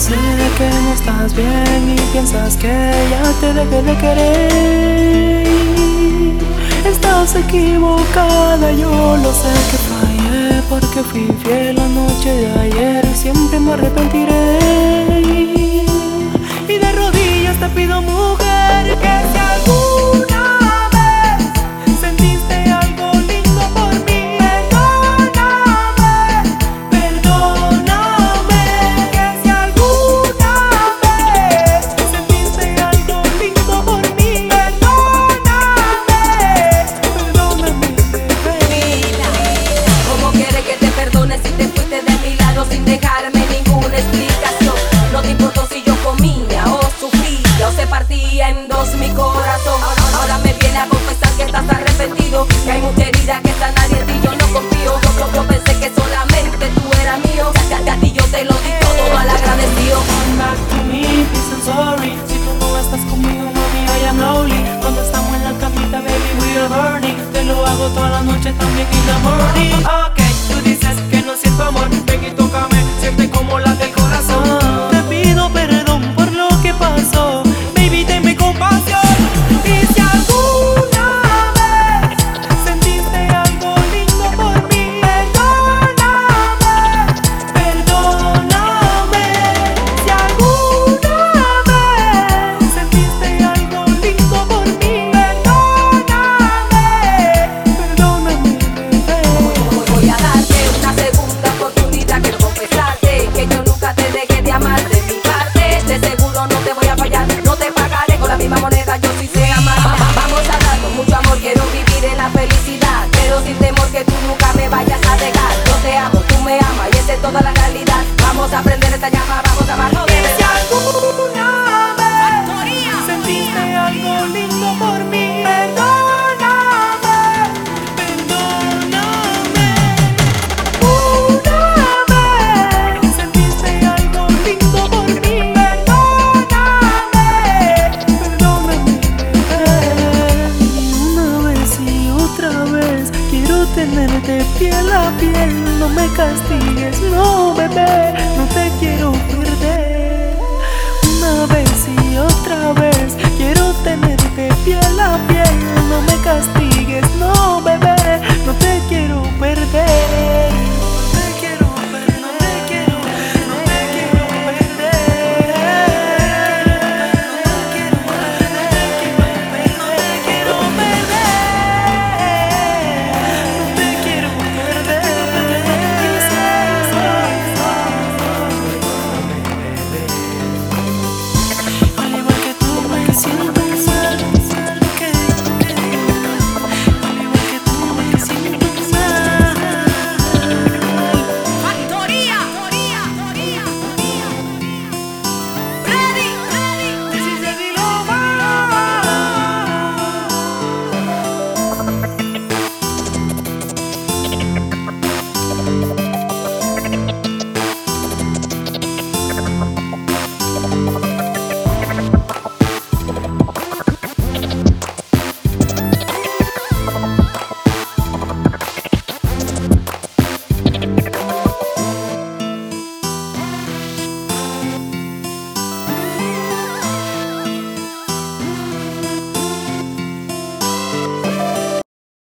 Sé que no estás bien y piensas que ya te dejé de querer. Estás equivocada, yo lo sé que fallé, porque fui fiel la noche de ayer y siempre me arrepentiré. Y de rodillas te pido, mujer, que si alguna vez sentiste algo lindo por mí, perdóname, perdóname. Que si alguna vez sentiste algo lindo por mí, perdóname, bebé. ¿Cómo quieres que te perdone si te fuiste de mi lado sin dejarme ninguna explicación? No te importó si yo comía o sufría o se partía en dos mi corazón. Ahora me viene a confesar que estás arrepentido, que hay mucha herida que está nadie en ti, yo no confío. Yo pensé que solamente tú eras mío, a ti yo te lo di todo mal agradecido. Come back to me, please and sorry. Si tú no estás conmigo, mami, I am lonely. Cuando estamos en la camita, baby, we are burning. Te lo hago toda la noche, también in the morning. Ok, tú dices que no siento amor, ven y tócame, siente como late el corazón. Te pido perdón por lo que pasó, baby, tenme compasión. Y si alguna vez sentiste algo lindo por mí, perdóname, perdóname. Si alguna vez sentiste algo lindo por mí, perdóname, bebé. Voy a darte una segunda oportunidad, quiero confesarte que yo nunca te dejé de amar de mi parte. De seguro no te voy a fallar, no te pagaré con la misma moneda, yo sí sé amar. Vamos a darnos mucho amor, quiero vivir en la felicidad, pero sin temor que tú nunca me vayas a dejar. Yo te amo, tú me amas y esa es toda la realidad. Vamos a prender esta llama, vamos a amarnos de Y si verdad. alguna vez sentiste algo lindo por mí, perdóname, perdóname. Una vez sentiste algo lindo por mí, perdóname, bebé. Una vez y otra vez quiero tenerte piel a piel. No me castigues, no, bebé, no te quiero perder. Una vez y otra vez quiero tenerte piel a piel. No me castigues, no, bebé, no te quiero perder.